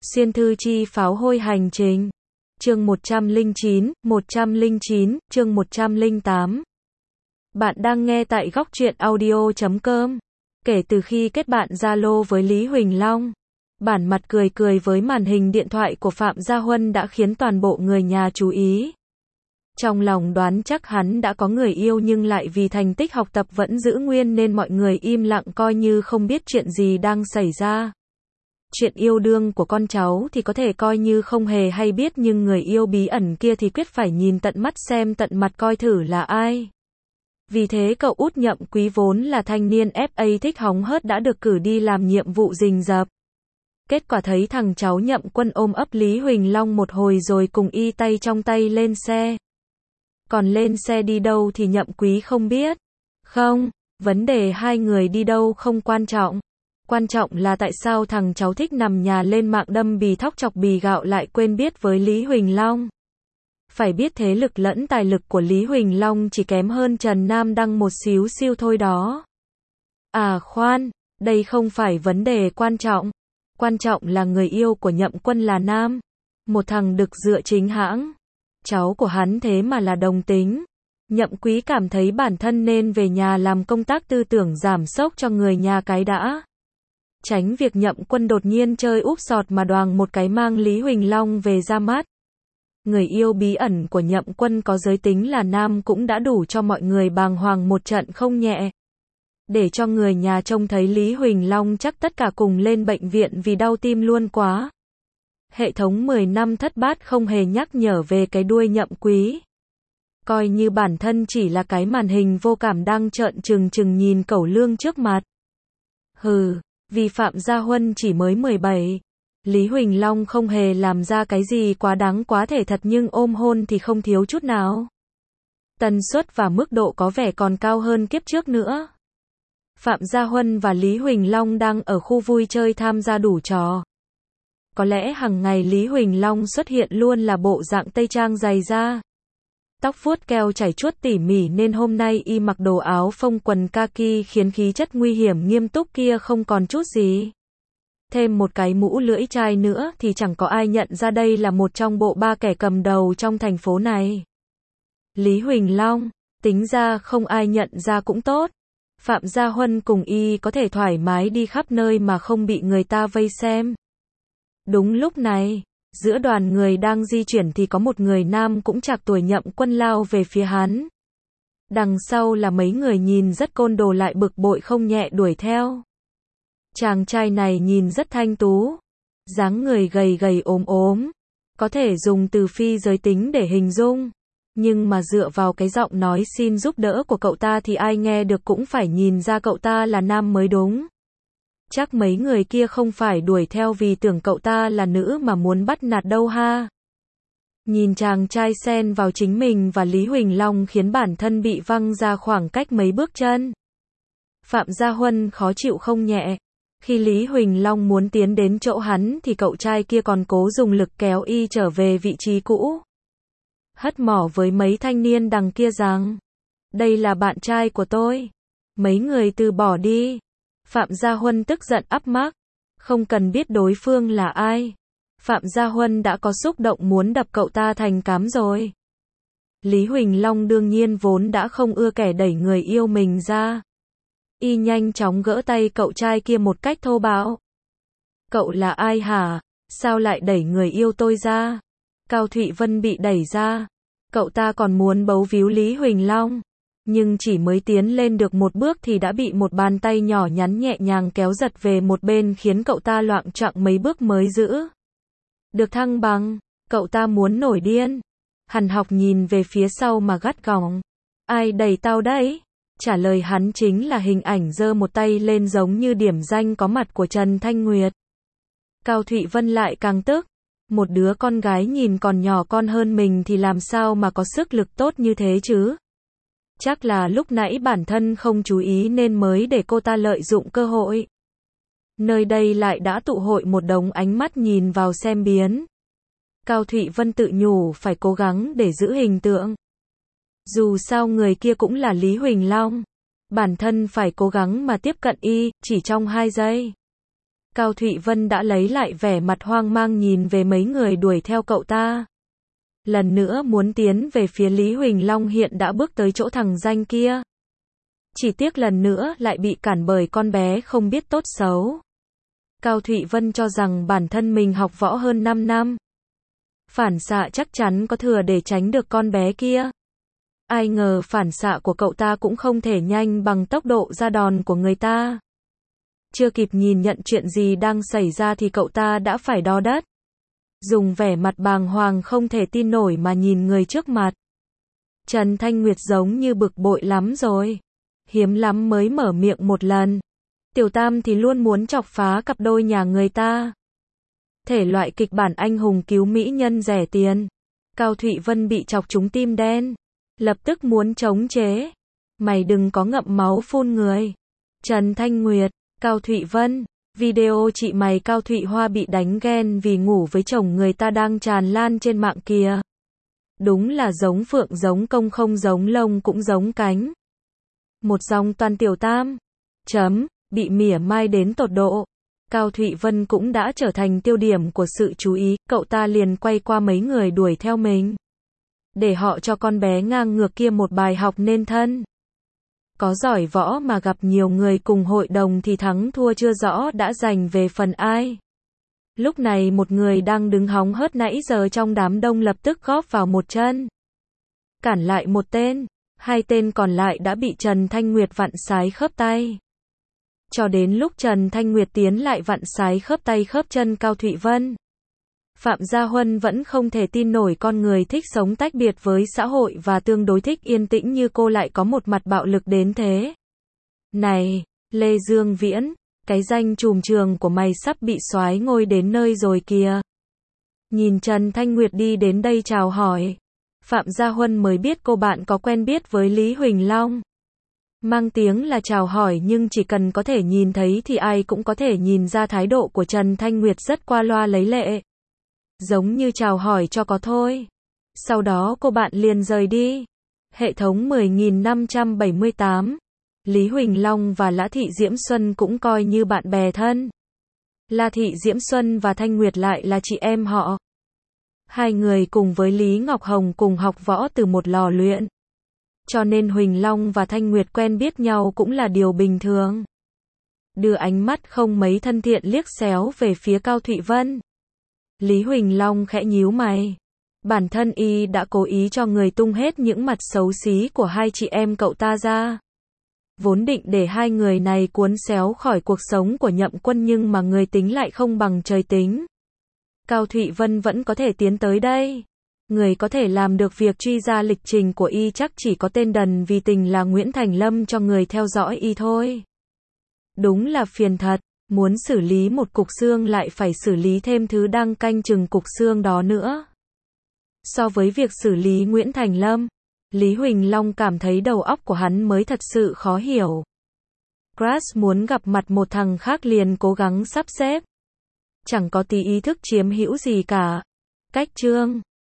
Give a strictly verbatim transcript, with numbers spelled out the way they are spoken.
Xuyên thư chi pháo hôi hành trình. Chương một trăm lẻ chín, một trăm lẻ chín, chương một trăm lẻ tám. Bạn đang nghe tại góc truyện audio chấm com. Kể từ khi kết bạn Zalo với Lý Huỳnh Long, bản mặt cười cười với màn hình điện thoại của Phạm Gia Huân đã khiến toàn bộ người nhà chú ý. Trong lòng đoán chắc hắn đã có người yêu nhưng lại vì thành tích học tập vẫn giữ nguyên nên mọi người im lặng coi như không biết chuyện gì đang xảy ra. Chuyện yêu đương của con cháu thì có thể coi như không hề hay biết nhưng người yêu bí ẩn kia thì quyết phải nhìn tận mắt xem tận mặt coi thử là ai. Vì thế cậu út Nhậm Quý vốn là thanh niên ép a thích hóng hớt đã được cử đi làm nhiệm vụ rình rập. Kết quả thấy thằng cháu Nhậm Quân ôm ấp Lý Huỳnh Long một hồi rồi cùng y tay trong tay lên xe. Còn lên xe đi đâu thì Nhậm Quý không biết. Không, vấn đề hai người đi đâu không quan trọng. Quan trọng là tại sao thằng cháu thích nằm nhà lên mạng đâm bì thóc chọc bì gạo lại quên biết với Lý Huỳnh Long. Phải biết thế lực lẫn tài lực của Lý Huỳnh Long chỉ kém hơn Trần Nam Đăng một xíu xiu thôi đó. À khoan, đây không phải vấn đề quan trọng. Quan trọng là người yêu của Nhậm Quân là nam. Một thằng đực dựa chính hãng. Cháu của hắn thế mà là đồng tính. Nhậm Quý cảm thấy bản thân nên về nhà làm công tác tư tưởng giảm sốc cho người nhà cái đã. Tránh việc Nhậm Quân đột nhiên chơi úp sọt mà đoàng một cái mang Lý Huỳnh Long về ra mắt. Người yêu bí ẩn của Nhậm Quân có giới tính là nam cũng đã đủ cho mọi người bàng hoàng một trận không nhẹ. Để cho người nhà trông thấy Lý Huỳnh Long chắc tất cả cùng lên bệnh viện vì đau tim luôn quá. Hệ thống mười năm thất bát không hề nhắc nhở về cái đuôi Nhậm Quý. Coi như bản thân chỉ là cái màn hình vô cảm đang trợn trừng trừng nhìn cẩu lương trước mặt. Hừ, vì Phạm Gia Huân chỉ mới mười bảy. Lý Huỳnh Long không hề làm ra cái gì quá đáng quá thể thật nhưng ôm hôn thì không thiếu chút nào. Tần suất và mức độ có vẻ còn cao hơn kiếp trước nữa. Phạm Gia Huân và Lý Huỳnh Long đang ở khu vui chơi tham gia đủ trò. Có lẽ hàng ngày Lý Huỳnh Long xuất hiện luôn là bộ dạng tây trang dày da. Tóc vuốt keo chảy chuốt tỉ mỉ nên hôm nay y mặc đồ áo phông quần kaki khiến khí chất nguy hiểm nghiêm túc kia không còn chút gì. Thêm một cái mũ lưỡi chai nữa thì chẳng có ai nhận ra đây là một trong bộ ba kẻ cầm đầu trong thành phố này. Lý Huỳnh Long, tính ra không ai nhận ra cũng tốt. Phạm Gia Huân cùng y có thể thoải mái đi khắp nơi mà không bị người ta vây xem. Đúng lúc này, giữa đoàn người đang di chuyển thì có một người nam cũng trạc tuổi Nhậm Quân lao về phía hắn. Đằng sau là mấy người nhìn rất côn đồ lại bực bội không nhẹ đuổi theo. Chàng trai này nhìn rất thanh tú, dáng người gầy gầy ốm ốm, có thể dùng từ phi giới tính để hình dung. Nhưng mà dựa vào cái giọng nói xin giúp đỡ của cậu ta thì ai nghe được cũng phải nhìn ra cậu ta là nam mới đúng. Chắc mấy người kia không phải đuổi theo vì tưởng cậu ta là nữ mà muốn bắt nạt đâu ha. Nhìn chàng trai xen vào chính mình và Lý Huỳnh Long khiến bản thân bị văng ra khoảng cách mấy bước chân. Phạm Gia Huân khó chịu không nhẹ. Khi Lý Huỳnh Long muốn tiến đến chỗ hắn thì cậu trai kia còn cố dùng lực kéo y trở về vị trí cũ. Hất mỏ với mấy thanh niên đằng kia rằng, đây là bạn trai của tôi. Mấy người từ bỏ đi. Phạm Gia Huân tức giận ắp mác. Không cần biết đối phương là ai. Phạm Gia Huân đã có xúc động muốn đập cậu ta thành cám rồi. Lý Huỳnh Long đương nhiên vốn đã không ưa kẻ đẩy người yêu mình ra. Y nhanh chóng gỡ tay cậu trai kia một cách thô bạo. Cậu là ai hả? Sao lại đẩy người yêu tôi ra? Cao Thụy Vân bị đẩy ra. Cậu ta còn muốn bấu víu Lý Huỳnh Long. Nhưng chỉ mới tiến lên được một bước thì đã bị một bàn tay nhỏ nhắn nhẹ nhàng kéo giật về một bên khiến cậu ta loạng choạng mấy bước mới giữ được thăng bằng. Cậu ta muốn nổi điên. Hằn học nhìn về phía sau mà gắt gỏng. Ai đẩy tao đấy? Trả lời hắn chính là hình ảnh giơ một tay lên giống như điểm danh có mặt của Trần Thanh Nguyệt. Cao Thụy Vân lại càng tức. Một đứa con gái nhìn còn nhỏ con hơn mình thì làm sao mà có sức lực tốt như thế chứ? Chắc là lúc nãy bản thân không chú ý nên mới để cô ta lợi dụng cơ hội. Nơi đây lại đã tụ hội một đống ánh mắt nhìn vào xem biến. Cao Thụy Vân tự nhủ phải cố gắng để giữ hình tượng. Dù sao người kia cũng là Lý Huỳnh Long. Bản thân phải cố gắng mà tiếp cận y, chỉ trong hai giây. Cao Thụy Vân đã lấy lại vẻ mặt hoang mang nhìn về mấy người đuổi theo cậu ta. Lần nữa muốn tiến về phía Lý Huỳnh Long hiện đã bước tới chỗ thằng danh kia. Chỉ tiếc lần nữa lại bị cản bởi con bé không biết tốt xấu. Cao Thụy Vân cho rằng bản thân mình học võ hơn năm năm. Phản xạ chắc chắn có thừa để tránh được con bé kia. Ai ngờ phản xạ của cậu ta cũng không thể nhanh bằng tốc độ ra đòn của người ta. Chưa kịp nhìn nhận chuyện gì đang xảy ra thì cậu ta đã phải đo đất. Dùng vẻ mặt bàng hoàng không thể tin nổi mà nhìn người trước mặt. Trần Thanh Nguyệt giống như bực bội lắm rồi. Hiếm lắm mới mở miệng một lần. Tiểu Tam thì luôn muốn chọc phá cặp đôi nhà người ta. Thể loại kịch bản anh hùng cứu mỹ nhân rẻ tiền. Cao Thụy Vân bị chọc trúng tim đen. Lập tức muốn chống chế. Mày đừng có ngậm máu phun người. Trần Thanh Nguyệt, Cao Thụy Vân. Video chị mày Cao Thụy Hoa bị đánh ghen vì ngủ với chồng người ta đang tràn lan trên mạng kìa. Đúng là giống phượng giống công không giống lông cũng giống cánh. Một dòng toàn Tiểu Tam. Chấm, bị mỉa mai đến tột độ. Cao Thụy Vân cũng đã trở thành tiêu điểm của sự chú ý, cậu ta liền quay qua mấy người đuổi theo mình. Để họ cho con bé ngang ngược kia một bài học nên thân. Có giỏi võ mà gặp nhiều người cùng hội đồng thì thắng thua chưa rõ đã giành về phần ai. Lúc này một người đang đứng hóng hớt nãy giờ trong đám đông lập tức góp vào một chân. Cản lại một tên, hai tên còn lại đã bị Trần Thanh Nguyệt vặn sái khớp tay. Cho đến lúc Trần Thanh Nguyệt tiến lại vặn sái khớp tay khớp chân Cao Thụy Vân. Phạm Gia Huân vẫn không thể tin nổi con người thích sống tách biệt với xã hội và tương đối thích yên tĩnh như cô lại có một mặt bạo lực đến thế. Này, Lê Dương Viễn, cái danh trùm trường của mày sắp bị soái ngôi đến nơi rồi kìa. Nhìn Trần Thanh Nguyệt đi đến đây chào hỏi. Phạm Gia Huân mới biết cô bạn có quen biết với Lý Huỳnh Long. Mang tiếng là chào hỏi nhưng chỉ cần có thể nhìn thấy thì ai cũng có thể nhìn ra thái độ của Trần Thanh Nguyệt rất qua loa lấy lệ. Giống như chào hỏi cho có thôi. Sau đó cô bạn liền rời đi. Hệ thống mười nghìn năm trăm bảy mươi tám. Lý Huỳnh Long và Lã Thị Diễm Xuân cũng coi như bạn bè thân. La Thị Diễm Xuân và Thanh Nguyệt lại là chị em họ. Hai người cùng với Lý Ngọc Hồng cùng học võ từ một lò luyện. Cho nên Huỳnh Long và Thanh Nguyệt quen biết nhau cũng là điều bình thường. Đưa ánh mắt không mấy thân thiện liếc xéo về phía Cao Thụy Vân. Lý Huỳnh Long khẽ nhíu mày. Bản thân y đã cố ý cho người tung hết những mặt xấu xí của hai chị em cậu ta ra. Vốn định để hai người này cuốn xéo khỏi cuộc sống của Nhậm Quân nhưng mà người tính lại không bằng trời tính. Cao Thụy Vân vẫn có thể tiến tới đây. Người có thể làm được việc truy ra lịch trình của y chắc chỉ có tên đần vì tình là Nguyễn Thành Lâm cho người theo dõi y thôi. Đúng là phiền thật, muốn xử lý một cục xương lại phải xử lý thêm thứ đang canh chừng cục xương đó nữa. So với việc xử lý Nguyễn Thành Lâm, Lý Huỳnh Long cảm thấy đầu óc của hắn mới thật sự khó hiểu. Crash muốn gặp mặt một thằng khác liền cố gắng sắp xếp. Chẳng có tí ý thức chiếm hữu gì cả. Cách chương